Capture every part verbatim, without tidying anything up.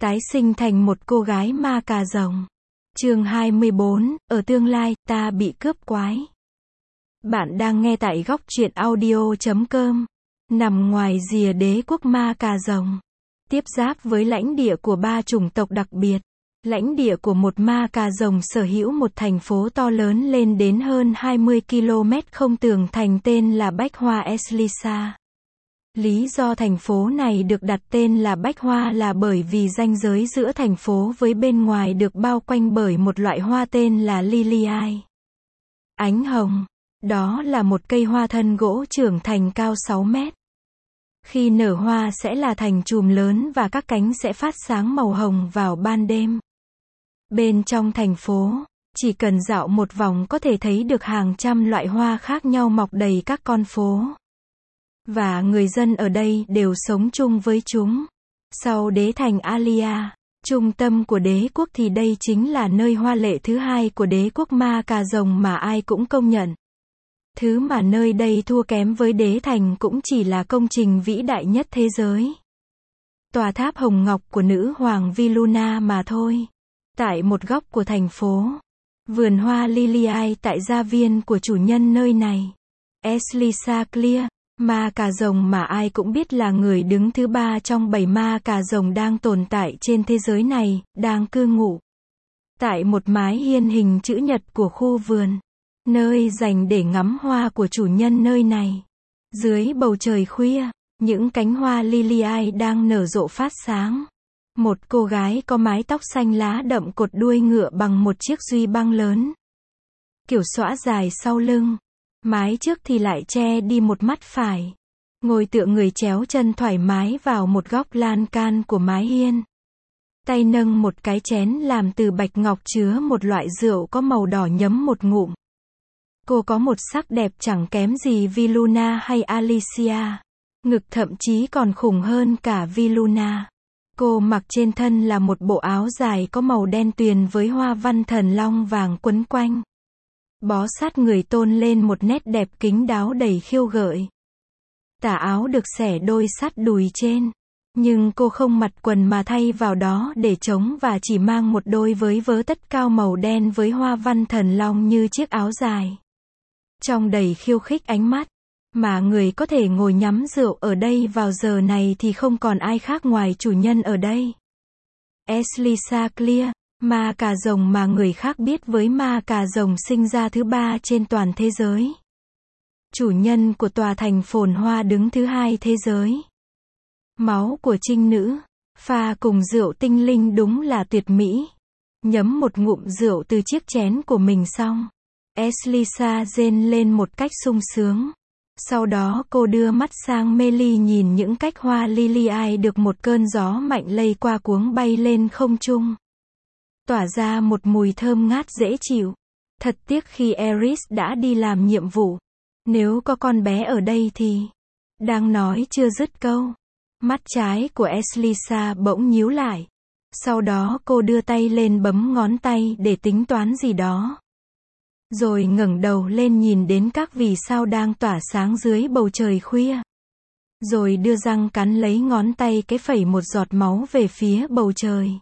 Tái sinh thành một cô gái ma cà rồng. Chương hai mươi bốn, ở tương lai, ta bị cướp quái. Bạn đang nghe tại góc truyện audio chấm com. Nằm ngoài rìa đế quốc ma cà rồng, tiếp giáp với lãnh địa của ba chủng tộc đặc biệt. Lãnh địa của một ma cà rồng sở hữu một thành phố to lớn lên đến hơn hai mươi ki lô mét không tường thành tên là Bách Hoa Eslisa. Lý do thành phố này được đặt tên là Bách Hoa là bởi vì ranh giới giữa thành phố với bên ngoài được bao quanh bởi một loại hoa tên là Liliai. Ánh hồng. Đó là một cây hoa thân gỗ trưởng thành cao sáu mét. Khi nở hoa sẽ là thành chùm lớn và các cánh sẽ phát sáng màu hồng vào ban đêm. Bên trong thành phố, chỉ cần dạo một vòng có thể thấy được hàng trăm loại hoa khác nhau mọc đầy các con phố. Và người dân ở đây đều sống chung với chúng. Sau đế thành Alia, trung tâm của đế quốc thì đây chính là nơi hoa lệ thứ hai của đế quốc ma cà rồng mà ai cũng công nhận. Thứ mà nơi đây thua kém với đế thành cũng chỉ là công trình vĩ đại nhất thế giới. Tòa tháp hồng ngọc của nữ hoàng Viluna mà thôi. Tại một góc của thành phố, vườn hoa Liliai tại gia viên của chủ nhân nơi này, Eslisa Clear, ma cà rồng mà ai cũng biết là người đứng thứ ba trong bảy ma cà rồng đang tồn tại trên thế giới này, đang cư ngụ tại một mái hiên hình chữ nhật của khu vườn, nơi dành để ngắm hoa của chủ nhân nơi này. Dưới bầu trời khuya, những cánh hoa Liliai đang nở rộ phát sáng. Một cô gái có mái tóc xanh lá đậm cột đuôi ngựa bằng một chiếc duy băng lớn, kiểu xõa dài sau lưng. Mái trước thì lại che đi một mắt phải. Ngồi tựa người chéo chân thoải mái vào một góc lan can của mái hiên. Tay nâng một cái chén làm từ bạch ngọc chứa một loại rượu có màu đỏ nhấm một ngụm. Cô có một sắc đẹp chẳng kém gì Viluna hay Alicia. Ngực thậm chí còn khủng hơn cả Viluna. Cô mặc trên thân là một bộ áo dài có màu đen tuyền với hoa văn thần long vàng quấn quanh. Bó sát người tôn lên một nét đẹp kín đáo đầy khiêu gợi. Tà áo được xẻ đôi sát đùi trên. Nhưng cô không mặc quần mà thay vào đó để trống và chỉ mang một đôi với vớ tất cao màu đen với hoa văn thần long như chiếc áo dài. Trong đầy khiêu khích ánh mắt, mà người có thể ngồi nhắm rượu ở đây vào giờ này thì không còn ai khác ngoài chủ nhân ở đây. Eslisa Clear, ma cà rồng mà người khác biết với ma cà rồng sinh ra thứ ba trên toàn thế giới. Chủ nhân của tòa thành phồn hoa đứng thứ hai thế giới. Máu của trinh nữ, pha cùng rượu tinh linh đúng là tuyệt mỹ. Nhấm một ngụm rượu từ chiếc chén của mình xong, Eslisa rên lên một cách sung sướng. Sau đó cô đưa mắt sang Meli nhìn những cách hoa Liliai được một cơn gió mạnh lây qua cuống bay lên không trung, tỏa ra một mùi thơm ngát dễ chịu. Thật tiếc khi Eris đã đi làm nhiệm vụ. Nếu có con bé ở đây thì... Đang nói chưa dứt câu, mắt trái của Eslisa bỗng nhíu lại. Sau đó cô đưa tay lên bấm ngón tay để tính toán gì đó. Rồi ngẩng đầu lên nhìn đến các vì sao đang tỏa sáng dưới bầu trời khuya. Rồi đưa răng cắn lấy ngón tay cái phẩy một giọt máu về phía bầu trời.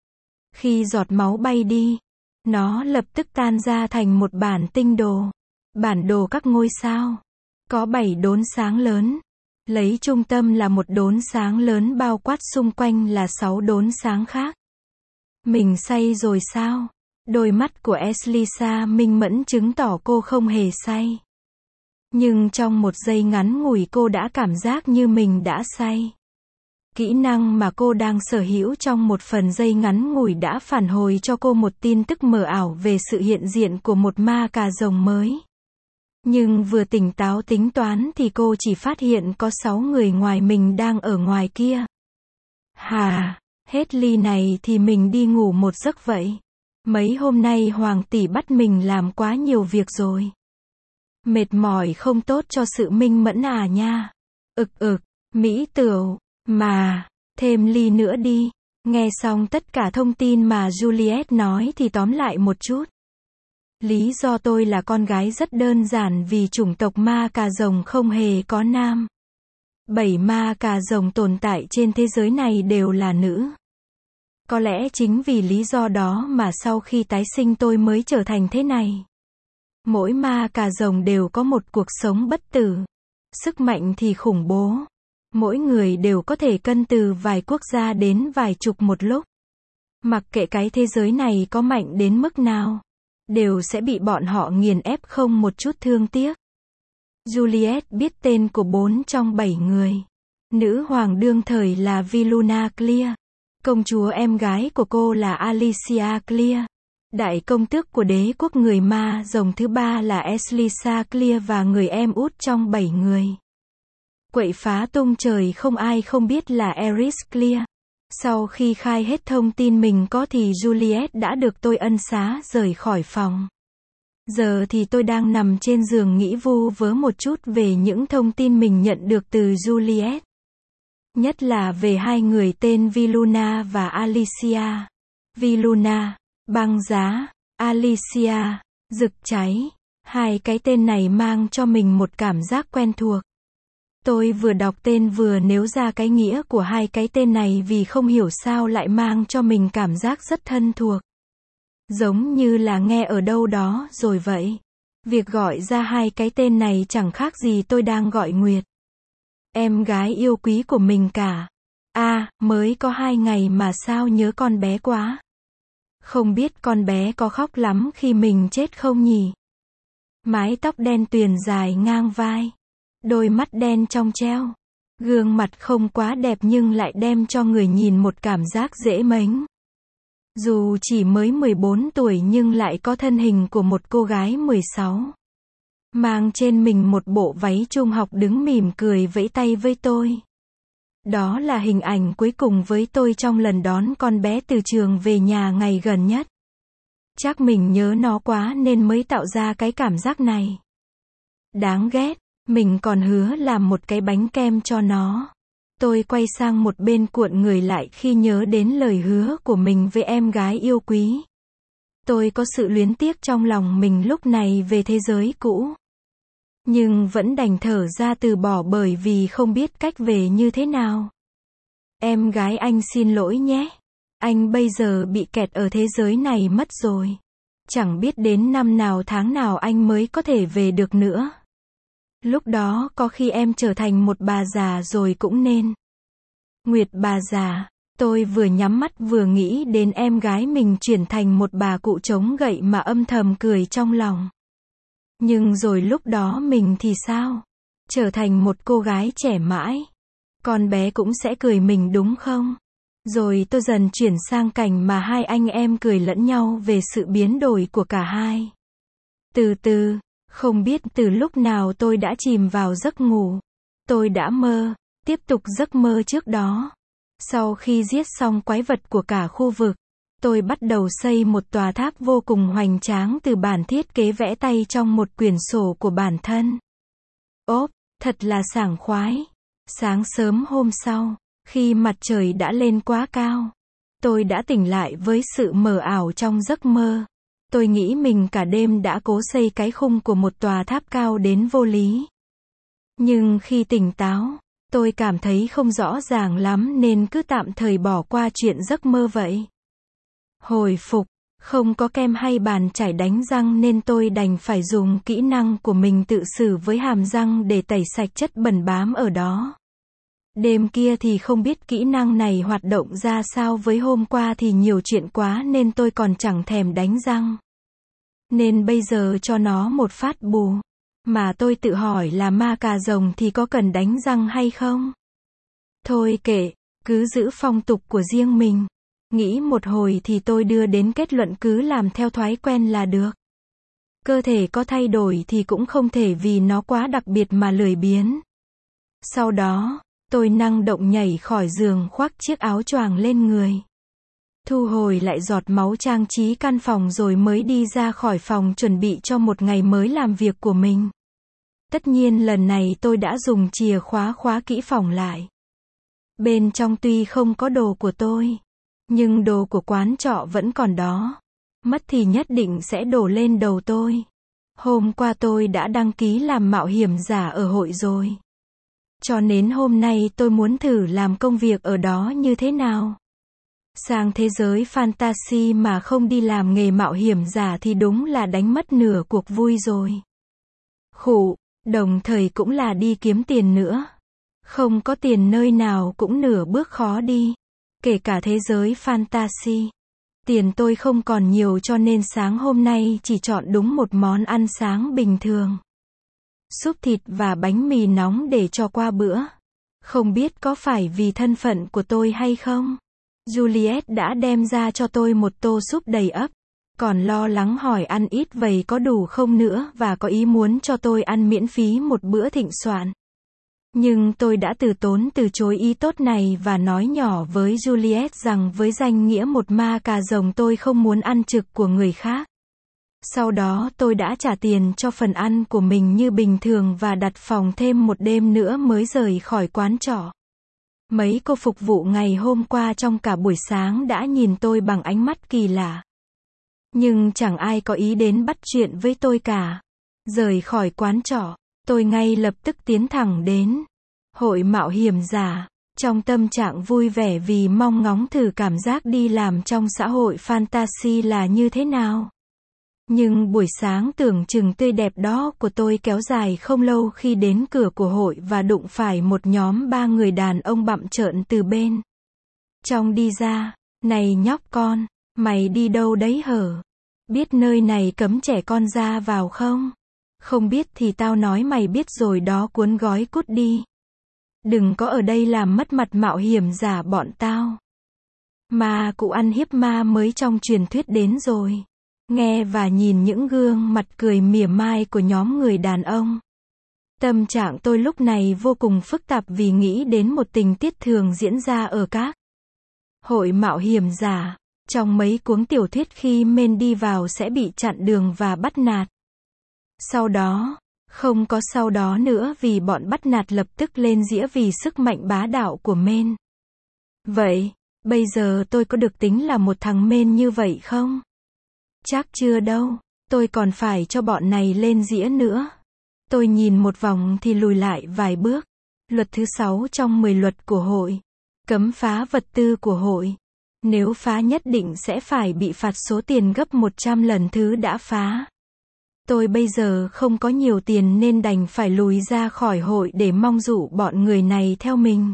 Khi giọt máu bay đi, nó lập tức tan ra thành một bản tinh đồ. Bản đồ các ngôi sao. Có bảy đốm sáng lớn. Lấy trung tâm là một đốm sáng lớn bao quát xung quanh là sáu đốm sáng khác. Mình say rồi sao? Đôi mắt của Eslisa minh mẫn chứng tỏ cô không hề say. Nhưng trong một giây ngắn ngủi cô đã cảm giác như mình đã say. Kỹ năng mà cô đang sở hữu trong một phần giây ngắn ngủi đã phản hồi cho cô một tin tức mờ ảo về sự hiện diện của một ma cà rồng mới. Nhưng vừa tỉnh táo tính toán thì cô chỉ phát hiện có sáu người ngoài mình đang ở ngoài kia. Hà, hết ly này thì mình đi ngủ một giấc vậy. Mấy hôm nay hoàng tỷ bắt mình làm quá nhiều việc rồi. Mệt mỏi không tốt cho sự minh mẫn à nha. Ực ực, mỹ tửu, mà, thêm ly nữa đi. Nghe xong tất cả thông tin mà Juliet nói thì tóm lại một chút. Lý do tôi là con gái rất đơn giản vì chủng tộc ma cà rồng không hề có nam. Bảy ma cà rồng tồn tại trên thế giới này đều là nữ. Có lẽ chính vì lý do đó mà sau khi tái sinh tôi mới trở thành thế này. Mỗi ma cà rồng đều có một cuộc sống bất tử. Sức mạnh thì khủng bố. Mỗi người đều có thể cân từ vài quốc gia đến vài chục một lúc. Mặc kệ cái thế giới này có mạnh đến mức nào, đều sẽ bị bọn họ nghiền ép không một chút thương tiếc. Juliet biết tên của bốn trong bảy người. Nữ hoàng đương thời là Viluna Clear. Công chúa em gái của cô là Alicia Clear. Đại công tước của đế quốc người ma rồng thứ ba là Elisa Clear và người em út trong bảy người. Quậy phá tung trời không ai không biết là Eris Clear. Sau khi khai hết thông tin mình có thì Juliet đã được tôi ân xá rời khỏi phòng. Giờ thì tôi đang nằm trên giường nghĩ vu vớ một chút về những thông tin mình nhận được từ Juliet. Nhất là về hai người tên Viluna và Alicia. Viluna, băng giá, Alicia, rực cháy. Hai cái tên này mang cho mình một cảm giác quen thuộc. Tôi vừa đọc tên vừa nếu ra cái nghĩa của hai cái tên này vì không hiểu sao lại mang cho mình cảm giác rất thân thuộc. Giống như là nghe ở đâu đó rồi vậy. Việc gọi ra hai cái tên này chẳng khác gì tôi đang gọi Nguyệt, em gái yêu quý của mình cả. A, à, mới có hai ngày mà sao nhớ con bé quá. Không biết con bé có khóc lắm khi mình chết không nhỉ? Mái tóc đen tuyền dài ngang vai. Đôi mắt đen trong treo. Gương mặt không quá đẹp nhưng lại đem cho người nhìn một cảm giác dễ mến. Dù chỉ mới mười bốn tuổi nhưng lại có thân hình của một cô gái mười sáu. Mang trên mình một bộ váy trung học đứng mỉm cười vẫy tay với tôi. Đó là hình ảnh cuối cùng với tôi trong lần đón con bé từ trường về nhà ngày gần nhất. Chắc mình nhớ nó quá nên mới tạo ra cái cảm giác này. Đáng ghét, mình còn hứa làm một cái bánh kem cho nó. Tôi quay sang một bên cuộn người lại khi nhớ đến lời hứa của mình với em gái yêu quý. Tôi có sự luyến tiếc trong lòng mình lúc này về thế giới cũ. Nhưng vẫn đành thở ra từ bỏ bởi vì không biết cách về như thế nào. Em gái anh xin lỗi nhé. Anh bây giờ bị kẹt ở thế giới này mất rồi. Chẳng biết đến năm nào tháng nào anh mới có thể về được nữa. Lúc đó có khi em trở thành một bà già rồi cũng nên. Nguyệt bà già, tôi vừa nhắm mắt vừa nghĩ đến em gái mình chuyển thành một bà cụ chống gậy mà âm thầm cười trong lòng. Nhưng rồi lúc đó mình thì sao? Trở thành một cô gái trẻ mãi. Con bé cũng sẽ cười mình đúng không? Rồi tôi dần chuyển sang cảnh mà hai anh em cười lẫn nhau về sự biến đổi của cả hai. Từ từ, không biết từ lúc nào tôi đã chìm vào giấc ngủ. Tôi đã mơ, tiếp tục giấc mơ trước đó. Sau khi giết xong quái vật của cả khu vực, tôi bắt đầu xây một tòa tháp vô cùng hoành tráng từ bản thiết kế vẽ tay trong một quyển sổ của bản thân. Ốp, thật là sảng khoái. Sáng sớm hôm sau, khi mặt trời đã lên quá cao, tôi đã tỉnh lại với sự mờ ảo trong giấc mơ. Tôi nghĩ mình cả đêm đã cố xây cái khung của một tòa tháp cao đến vô lý. Nhưng khi tỉnh táo, tôi cảm thấy không rõ ràng lắm nên cứ tạm thời bỏ qua chuyện giấc mơ vậy. Hồi phục, không có kem hay bàn chải đánh răng nên tôi đành phải dùng kỹ năng của mình tự xử với hàm răng để tẩy sạch chất bẩn bám ở đó. Đêm kia thì không biết kỹ năng này hoạt động ra sao, với hôm qua thì nhiều chuyện quá nên tôi còn chẳng thèm đánh răng. Nên bây giờ cho nó một phát bù. Mà tôi tự hỏi là ma cà rồng thì có cần đánh răng hay không? Thôi kệ, cứ giữ phong tục của riêng mình. Nghĩ một hồi thì tôi đưa đến kết luận cứ làm theo thói quen là được. Cơ thể có thay đổi thì cũng không thể vì nó quá đặc biệt mà lười biếng. Sau đó, tôi năng động nhảy khỏi giường khoác chiếc áo choàng lên người. Thu hồi lại giọt máu trang trí căn phòng rồi mới đi ra khỏi phòng chuẩn bị cho một ngày mới làm việc của mình. Tất nhiên lần này tôi đã dùng chìa khóa khóa kỹ phòng lại. Bên trong tuy không có đồ của tôi, nhưng đồ của quán trọ vẫn còn đó. Mất thì nhất định sẽ đổ lên đầu tôi. Hôm qua tôi đã đăng ký làm mạo hiểm giả ở hội rồi. Cho nên hôm nay tôi muốn thử làm công việc ở đó như thế nào. Sang thế giới fantasy mà không đi làm nghề mạo hiểm giả thì đúng là đánh mất nửa cuộc vui rồi. Khụ, đồng thời cũng là đi kiếm tiền nữa. Không có tiền nơi nào cũng nửa bước khó đi. Kể cả thế giới fantasy. Tiền tôi không còn nhiều cho nên sáng hôm nay chỉ chọn đúng một món ăn sáng bình thường. Súp thịt và bánh mì nóng để cho qua bữa. Không biết có phải vì thân phận của tôi hay không? Juliet đã đem ra cho tôi một tô súp đầy ắp. Còn lo lắng hỏi ăn ít vậy có đủ không nữa và có ý muốn cho tôi ăn miễn phí một bữa thịnh soạn. Nhưng tôi đã từ tốn từ chối ý tốt này và nói nhỏ với Juliet rằng với danh nghĩa một ma cà rồng tôi không muốn ăn trực của người khác. Sau đó tôi đã trả tiền cho phần ăn của mình như bình thường và đặt phòng thêm một đêm nữa mới rời khỏi quán trọ. Mấy cô phục vụ ngày hôm qua trong cả buổi sáng đã nhìn tôi bằng ánh mắt kỳ lạ. Nhưng chẳng ai có ý đến bắt chuyện với tôi cả. Rời khỏi quán trọ, tôi ngay lập tức tiến thẳng đến hội mạo hiểm giả, trong tâm trạng vui vẻ vì mong ngóng thử cảm giác đi làm trong xã hội fantasy là như thế nào. Nhưng buổi sáng tưởng chừng tươi đẹp đó của tôi kéo dài không lâu khi đến cửa của hội và đụng phải một nhóm ba người đàn ông bặm trợn từ bên trong đi ra. Này nhóc con, mày đi đâu đấy hở? Biết nơi này cấm trẻ con ra vào không? Không biết thì tao nói mày biết rồi đó, cuốn gói cút đi. Đừng có ở đây làm mất mặt mạo hiểm giả bọn tao. Ma cụ ăn hiếp ma mới trong truyền thuyết đến rồi. Nghe và nhìn những gương mặt cười mỉa mai của nhóm người đàn ông. Tâm trạng tôi lúc này vô cùng phức tạp vì nghĩ đến một tình tiết thường diễn ra ở các hội mạo hiểm giả. Trong mấy cuốn tiểu thuyết khi men đi vào sẽ bị chặn đường và bắt nạt. Sau đó, không có sau đó nữa vì bọn bắt nạt lập tức lên giĩa vì sức mạnh bá đạo của men. Vậy, bây giờ tôi có được tính là một thằng men như vậy không? Chắc chưa đâu, tôi còn phải cho bọn này lên giĩa nữa. Tôi nhìn một vòng thì lùi lại vài bước. Luật thứ sáu trong mười luật của hội. Cấm phá vật tư của hội. Nếu phá nhất định sẽ phải bị phạt số tiền gấp một trăm lần thứ đã phá. Tôi bây giờ không có nhiều tiền nên đành phải lùi ra khỏi hội để mong dụ bọn người này theo mình.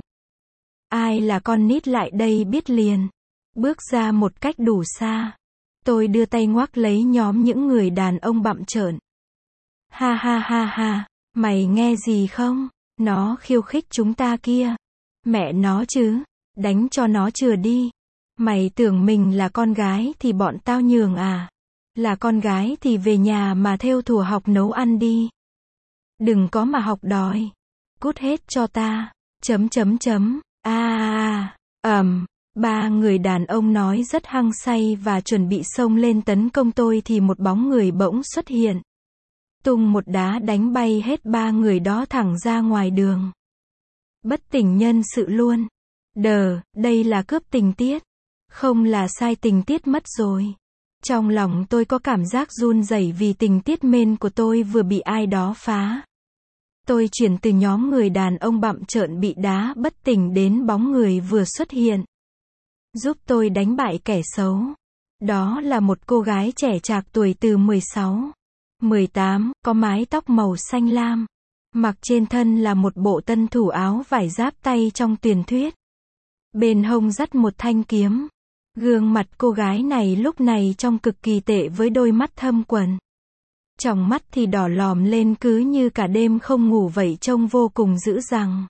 Ai là con nít lại đây biết liền. Bước ra một cách đủ xa. Tôi đưa tay ngoắc lấy nhóm những người đàn ông bặm trợn. Ha ha ha ha, mày nghe gì không? Nó khiêu khích chúng ta kia. Mẹ nó chứ, đánh cho nó chừa đi. Mày tưởng mình là con gái thì bọn tao nhường à? Là con gái thì về nhà mà thêu thùa học nấu ăn đi. Đừng có mà học đòi. Cút hết cho ta. Chấm chấm chấm. A a a. Ầm. Ba người đàn ông nói rất hăng say và chuẩn bị xông lên tấn công tôi thì một bóng người bỗng xuất hiện. Tung một đá đánh bay hết ba người đó thẳng ra ngoài đường. Bất tỉnh nhân sự luôn. Đờ, đây là cướp tình tiết. Không là sai tình tiết mất rồi. Trong lòng tôi có cảm giác run rẩy vì tình tiết men của tôi vừa bị ai đó phá. Tôi chuyển từ nhóm người đàn ông bặm trợn bị đá bất tỉnh đến bóng người vừa xuất hiện. Giúp tôi đánh bại kẻ xấu. Đó là một cô gái trẻ trạc tuổi từ mười sáu, mười tám, có mái tóc màu xanh lam. Mặc trên thân là một bộ tân thủ áo vải giáp tay trong truyền thuyết. Bên hông dắt một thanh kiếm. Gương mặt cô gái này lúc này trông cực kỳ tệ với đôi mắt thâm quầng. Trong mắt thì đỏ lòm lên cứ như cả đêm không ngủ vậy, trông vô cùng dữ dằn.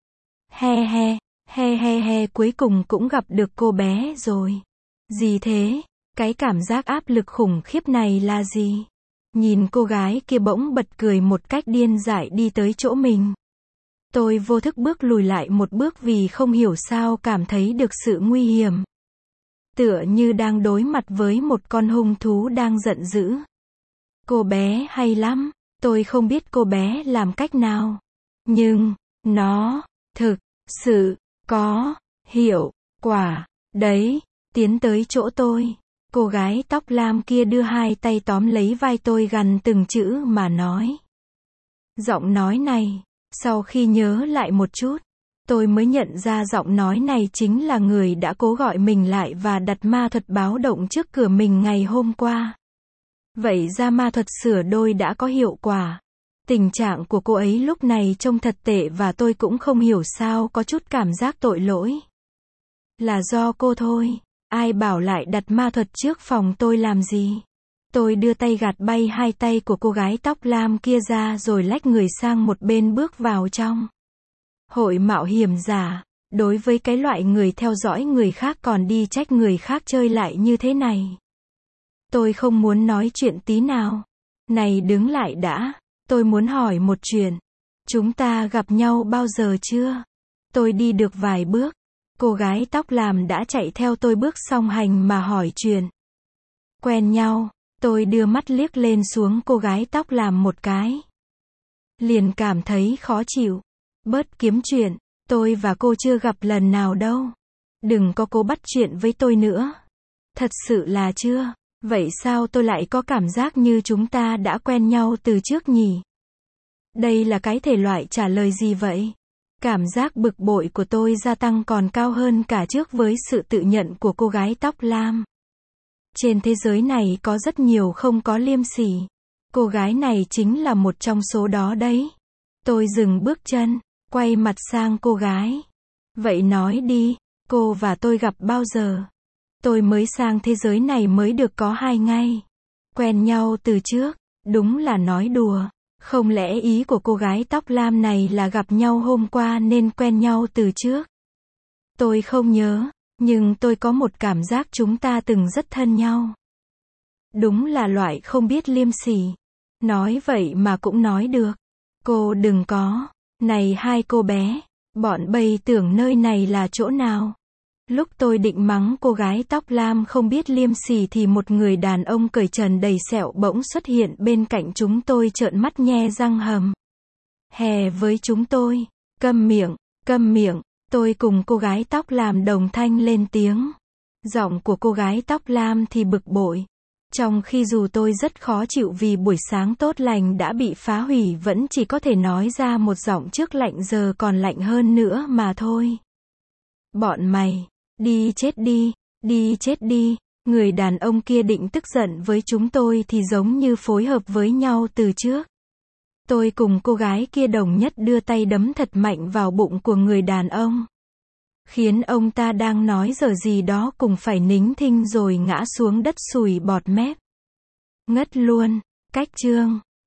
He he, he he he, cuối cùng cũng gặp được cô bé rồi. Gì thế? Cái cảm giác áp lực khủng khiếp này là gì? Nhìn cô gái kia bỗng bật cười một cách điên dại đi tới chỗ mình. Tôi vô thức bước lùi lại một bước vì không hiểu sao cảm thấy được sự nguy hiểm. Tựa như đang đối mặt với một con hung thú đang giận dữ. Cô bé hay lắm, tôi không biết cô bé làm cách nào. Nhưng, nó, thực, sự, có, hiệu, quả, đấy, tiến tới chỗ tôi. Cô gái tóc lam kia đưa hai tay tóm lấy vai tôi gằn từng chữ mà nói. Giọng nói này, sau khi nhớ lại một chút, Tôi mới nhận ra giọng nói này chính là người đã cố gọi mình lại và đặt ma thuật báo động trước cửa mình ngày hôm qua. Vậy ra ma thuật sửa đôi đã có hiệu quả. Tình trạng của cô ấy lúc này trông thật tệ và tôi cũng không hiểu sao có chút cảm giác tội lỗi. Là do cô thôi. Ai bảo lại đặt ma thuật trước phòng tôi làm gì? Tôi đưa tay gạt bay hai tay của cô gái tóc lam kia ra rồi lách người sang một bên bước vào trong. Hội mạo hiểm giả. Đối với cái loại người theo dõi người khác còn đi trách người khác chơi lại như thế này. Tôi không muốn nói chuyện tí nào. Này đứng lại đã. Tôi muốn hỏi một chuyện. Chúng ta gặp nhau bao giờ chưa? Tôi đi được vài bước. Cô gái tóc lam đã chạy theo tôi bước song hành mà hỏi chuyện. Quen nhau. Tôi đưa mắt liếc lên xuống cô gái tóc lam một cái. Liền cảm thấy khó chịu. Bớt kiếm chuyện. Tôi và cô chưa gặp lần nào đâu. Đừng có cố bắt chuyện với tôi nữa. Thật sự là chưa. Vậy sao tôi lại có cảm giác như chúng ta đã quen nhau từ trước nhỉ? Đây là cái thể loại trả lời gì vậy? Cảm giác bực bội của tôi gia tăng còn cao hơn cả trước với sự tự nhận của cô gái tóc lam. Trên thế giới này có rất nhiều không có liêm sỉ. Cô gái này chính là một trong số đó đấy. Tôi dừng bước chân, quay mặt sang cô gái. Vậy nói đi, cô và tôi gặp bao giờ? Tôi mới sang thế giới này mới được có hai ngày. Quen nhau từ trước, đúng là nói đùa. Không lẽ ý của cô gái tóc lam này là gặp nhau hôm qua nên quen nhau từ trước? Tôi không nhớ, nhưng tôi có một cảm giác chúng ta từng rất thân nhau. Đúng là loại không biết liêm sỉ. Nói vậy mà cũng nói được. Cô đừng có. Này hai cô bé, bọn bay tưởng nơi này là chỗ nào? Lúc tôi định mắng cô gái tóc lam không biết liêm sỉ thì một người đàn ông cởi trần đầy sẹo bỗng xuất hiện bên cạnh chúng tôi trợn mắt nhe răng hầm. Hè với chúng tôi. Câm miệng, câm miệng. Tôi cùng cô gái tóc lam đồng thanh lên tiếng. Giọng của cô gái tóc lam thì bực bội. Trong khi dù tôi rất khó chịu vì buổi sáng tốt lành đã bị phá hủy vẫn chỉ có thể nói ra một giọng trước lạnh giờ còn lạnh hơn nữa mà thôi. Bọn mày, đi chết đi, đi chết đi. Người đàn ông kia định tức giận với chúng tôi thì giống như phối hợp với nhau từ trước. Tôi cùng cô gái kia đồng nhất đưa tay đấm thật mạnh vào bụng của người đàn ông. Khiến ông ta đang nói dở gì đó cùng phải nín thinh rồi ngã xuống đất sùi bọt mép. Ngất luôn. Cách chương